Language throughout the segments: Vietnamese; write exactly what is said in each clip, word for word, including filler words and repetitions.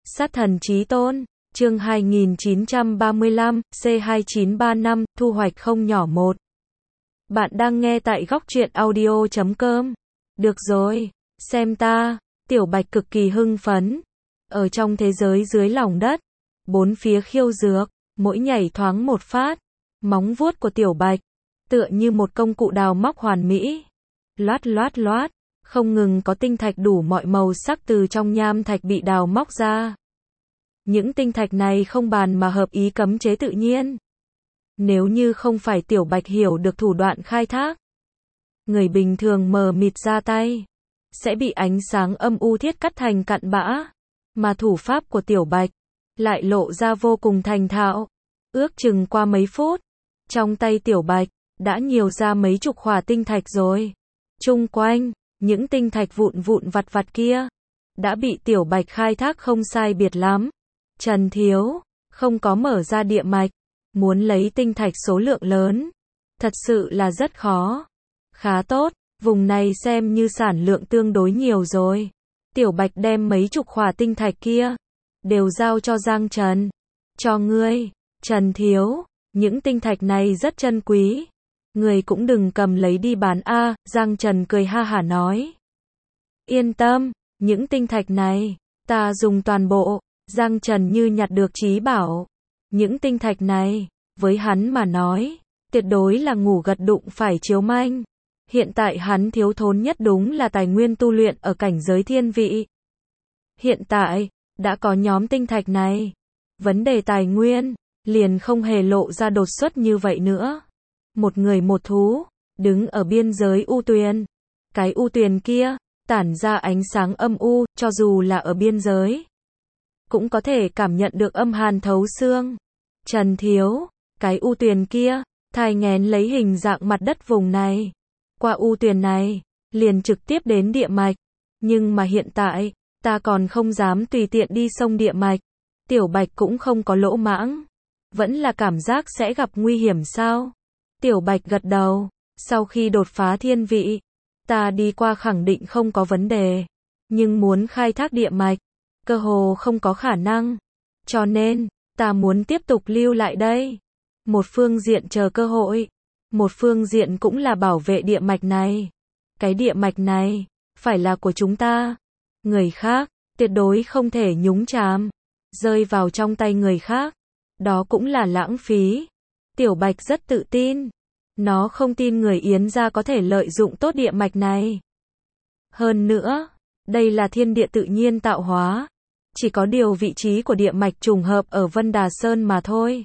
Sát thần chí tôn, chương hai nghìn chín trăm ba mươi lăm, C hai chín ba năm, thu hoạch không nhỏ một. Bạn đang nghe tại góc truyện audio chấm com. Được rồi, xem ta, Tiểu Bạch cực kỳ hưng phấn. Ở trong thế giới dưới lòng đất, bốn phía khiêu dược, mỗi nhảy thoáng một phát. Móng vuốt của Tiểu Bạch, tựa như một công cụ đào móc hoàn mỹ. Loát loát loát, không ngừng có tinh thạch đủ mọi màu sắc từ trong nham thạch bị đào móc ra. Những tinh thạch này không bàn mà hợp ý cấm chế tự nhiên. Nếu như không phải Tiểu Bạch hiểu được thủ đoạn khai thác, người bình thường mờ mịt ra tay, sẽ bị ánh sáng âm u thiết cắt thành cặn bã. Mà thủ pháp của Tiểu Bạch lại lộ ra vô cùng thành thạo. Ước chừng qua mấy phút, trong tay Tiểu Bạch đã nhiều ra mấy chục khỏa tinh thạch rồi. Chung quanh, những tinh thạch vụn vụn vặt vặt kia đã bị Tiểu Bạch khai thác không sai biệt lắm. Trần Thiếu không có mở ra địa mạch, muốn lấy tinh thạch số lượng lớn, thật sự là rất khó. Khá tốt, vùng này xem như sản lượng tương đối nhiều rồi. Tiểu Bạch đem mấy chục khỏa tinh thạch kia đều giao cho Giang Trần. Cho ngươi, Trần Thiếu, những tinh thạch này rất chân quý, người cũng đừng cầm lấy đi bán a. Giang Trần cười ha hả nói. Yên tâm, những tinh thạch này ta dùng toàn bộ. Giang Trần như nhặt được trí bảo. Những tinh thạch này, với hắn mà nói, tuyệt đối là ngủ gật đụng phải chiếu manh. Hiện tại hắn thiếu thốn nhất đúng là tài nguyên tu luyện ở cảnh giới thiên vị. Hiện tại, đã có nhóm tinh thạch này, vấn đề tài nguyên liền không hề lộ ra đột xuất như vậy nữa. Một người một thú, đứng ở biên giới u tuyền. Cái u tuyền kia, tản ra ánh sáng âm u, cho dù là ở biên giới, cũng có thể cảm nhận được âm hàn thấu xương. Trần Thiếu, cái u tuyền kia, thai nghén lấy hình dạng mặt đất vùng này. Qua u tuyền này, liền trực tiếp đến địa mạch. Nhưng mà hiện tại, ta còn không dám tùy tiện đi sông địa mạch. Tiểu Bạch cũng không có lỗ mãng. Vẫn là cảm giác sẽ gặp nguy hiểm sao? Tiểu Bạch gật đầu. Sau khi đột phá thiên vị, ta đi qua khẳng định không có vấn đề. Nhưng muốn khai thác địa mạch, cơ hồ không có khả năng. Cho nên, ta muốn tiếp tục lưu lại đây. Một phương diện chờ cơ hội. Một phương diện cũng là bảo vệ địa mạch này. Cái địa mạch này, phải là của chúng ta. Người khác, tuyệt đối không thể nhúng chàm. Rơi vào trong tay người khác, đó cũng là lãng phí. Tiểu Bạch rất tự tin. Nó không tin người Yến gia có thể lợi dụng tốt địa mạch này. Hơn nữa, đây là thiên địa tự nhiên tạo hóa. Chỉ có điều vị trí của địa mạch trùng hợp ở Vân Đà Sơn mà thôi.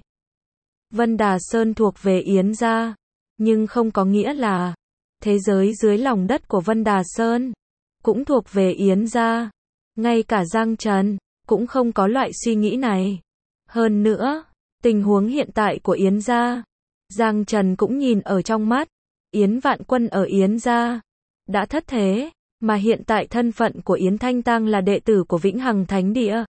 Vân Đà Sơn thuộc về Yến gia, nhưng không có nghĩa là thế giới dưới lòng đất của Vân Đà Sơn cũng thuộc về Yến gia. Ngay cả Giang Trần cũng không có loại suy nghĩ này. Hơn nữa, tình huống hiện tại của Yến gia, Giang Trần cũng nhìn ở trong mắt. Yến Vạn Quân ở Yến gia đã thất thế, mà hiện tại thân phận của Yến Thanh Tang là đệ tử của Vĩnh Hằng Thánh Địa.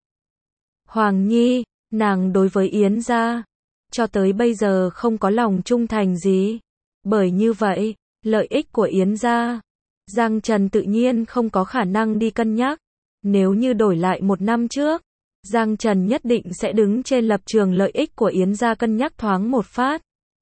Hoàng Nhi, nàng đối với Yến gia cho tới bây giờ không có lòng trung thành gì. Bởi như vậy, lợi ích của Yến gia, Giang Trần tự nhiên không có khả năng đi cân nhắc. Nếu như đổi lại một năm trước, Giang Trần nhất định sẽ đứng trên lập trường lợi ích của Yến gia cân nhắc thoáng một phát.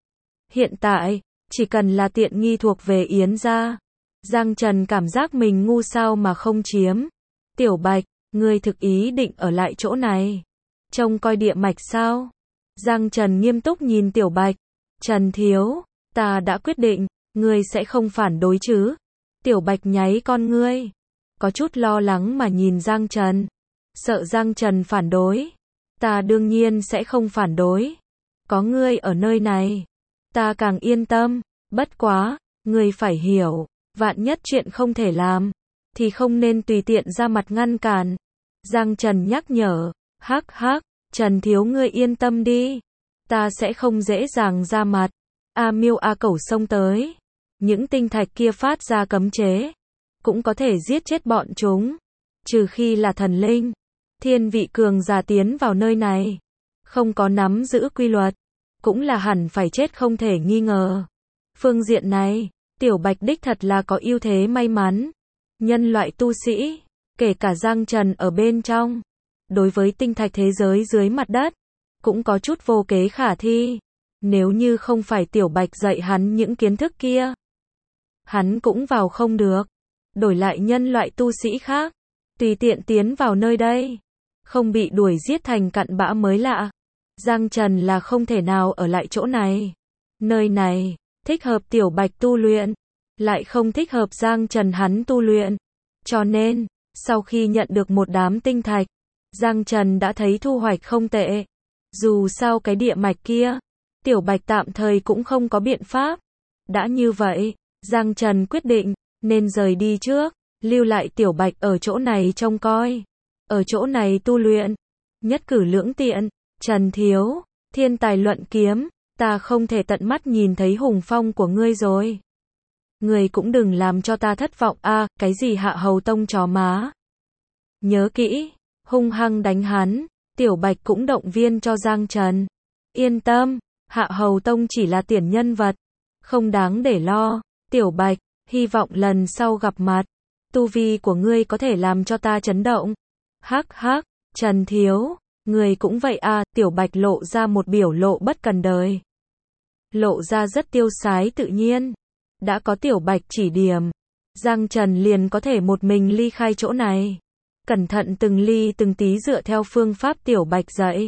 Hiện tại, chỉ cần là tiện nghi thuộc về Yến gia, Giang Trần cảm giác mình ngu sao mà không chiếm. Tiểu Bạch, ngươi thực ý định ở lại chỗ này, trông coi địa mạch sao? Giang Trần nghiêm túc nhìn Tiểu Bạch. Trần Thiếu, ta đã quyết định, ngươi sẽ không phản đối chứ? Tiểu Bạch nháy con ngươi, có chút lo lắng mà nhìn Giang Trần. Sợ Giang Trần phản đối. Ta đương nhiên sẽ không phản đối. Có ngươi ở nơi này, ta càng yên tâm. Bất quá, ngươi phải hiểu, vạn nhất chuyện không thể làm, thì không nên tùy tiện ra mặt ngăn cản. Giang Trần nhắc nhở. Hắc hắc, Trần Thiếu ngươi yên tâm đi. Ta sẽ không dễ dàng ra mặt. A Miêu A Cẩu xông tới. Những tinh thạch kia phát ra cấm chế, cũng có thể giết chết bọn chúng. Trừ khi là thần linh, thiên vị cường giả tiến vào nơi này, không có nắm giữ quy luật, cũng là hẳn phải chết không thể nghi ngờ. Phương diện này, Tiểu Bạch đích thật là có ưu thế may mắn. Nhân loại tu sĩ, kể cả Giang Trần ở bên trong, đối với tinh thạch thế giới dưới mặt đất, cũng có chút vô kế khả thi. Nếu như không phải Tiểu Bạch dạy hắn những kiến thức kia, hắn cũng vào không được. Đổi lại nhân loại tu sĩ khác, tùy tiện tiến vào nơi đây, không bị đuổi giết thành cặn bã mới lạ. Giang Trần là không thể nào ở lại chỗ này. Nơi này, thích hợp Tiểu Bạch tu luyện, lại không thích hợp Giang Trần hắn tu luyện. Cho nên, sau khi nhận được một đám tinh thạch, Giang Trần đã thấy thu hoạch không tệ. Dù sao cái địa mạch kia, Tiểu Bạch tạm thời cũng không có biện pháp. Đã như vậy, Giang Trần quyết định, nên rời đi trước, lưu lại Tiểu Bạch ở chỗ này trông coi. Ở chỗ này tu luyện, nhất cử lưỡng tiện. Trần Thiếu, thiên tài luận kiếm, ta không thể tận mắt nhìn thấy hùng phong của ngươi rồi. Ngươi cũng đừng làm cho ta thất vọng a, à, cái gì Hạ Hầu Tông chó má. Nhớ kỹ, hung hăng đánh hắn. Tiểu Bạch cũng động viên cho Giang Trần. Yên tâm, Hạ Hầu Tông chỉ là tiền nhân vật, không đáng để lo. Tiểu Bạch, hy vọng lần sau gặp mặt, tu vi của ngươi có thể làm cho ta chấn động. Hắc hắc, Trần Thiếu, ngươi cũng vậy à, Tiểu Bạch lộ ra một biểu lộ bất cần đời. Lộ ra rất tiêu sái tự nhiên. Đã có Tiểu Bạch chỉ điểm, Giang Trần liền có thể một mình ly khai chỗ này. Cẩn thận từng ly từng tí dựa theo phương pháp Tiểu Bạch dạy.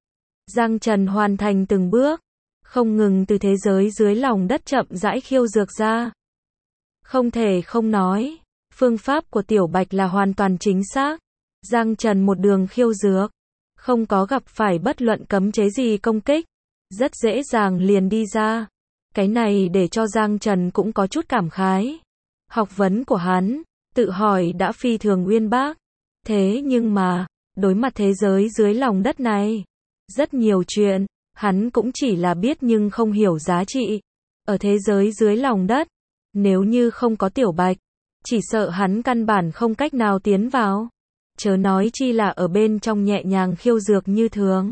Giang Trần hoàn thành từng bước, không ngừng từ thế giới dưới lòng đất chậm rãi khiêu dược ra. Không thể không nói, phương pháp của Tiểu Bạch là hoàn toàn chính xác. Giang Trần một đường khiêu dược, không có gặp phải bất luận cấm chế gì công kích, rất dễ dàng liền đi ra. Cái này để cho Giang Trần cũng có chút cảm khái. Học vấn của hắn, tự hỏi đã phi thường uyên bác. Thế nhưng mà, đối mặt thế giới dưới lòng đất này, rất nhiều chuyện, hắn cũng chỉ là biết nhưng không hiểu giá trị. Ở thế giới dưới lòng đất, nếu như không có Tiểu Bạch, chỉ sợ hắn căn bản không cách nào tiến vào. Chớ nói chi là ở bên trong nhẹ nhàng khiêu dược như thường.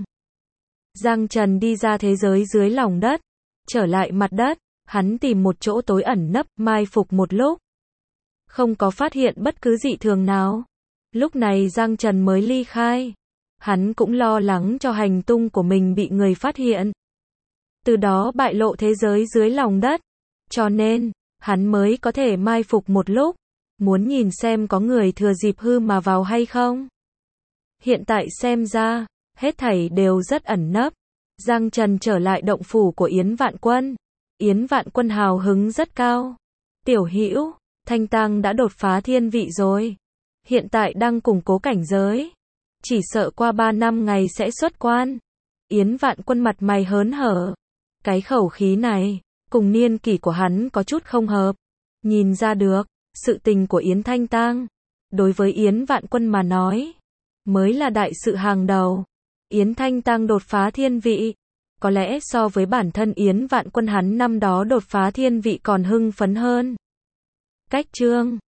Giang Trần đi ra thế giới dưới lòng đất, trở lại mặt đất, hắn tìm một chỗ tối ẩn nấp, mai phục một lúc. Không có phát hiện bất cứ dị thường nào. Lúc này Giang Trần mới ly khai. Hắn cũng lo lắng cho hành tung của mình bị người phát hiện. Từ đó bại lộ thế giới dưới lòng đất. Cho nên, hắn mới có thể mai phục một lúc. Muốn nhìn xem có người thừa dịp hư mà vào hay không. Hiện tại xem ra, hết thảy đều rất ẩn nấp. Giang Trần trở lại động phủ của Yến Vạn Quân. Yến Vạn Quân hào hứng rất cao. Tiểu Hữu, Thanh Tăng đã đột phá thiên vị rồi. Hiện tại đang củng cố cảnh giới. Chỉ sợ qua ba năm ngày sẽ xuất quan. Yến Vạn Quân mặt mày hớn hở. Cái khẩu khí này, cùng niên kỷ của hắn có chút không hợp. Nhìn ra được, sự tình của Yến Thanh Tăng, đối với Yến Vạn Quân mà nói, mới là đại sự hàng đầu. Yến Thanh Tăng đột phá thiên vị, có lẽ so với bản thân Yến Vạn Quân hắn năm đó đột phá thiên vị còn hưng phấn hơn. Cách chương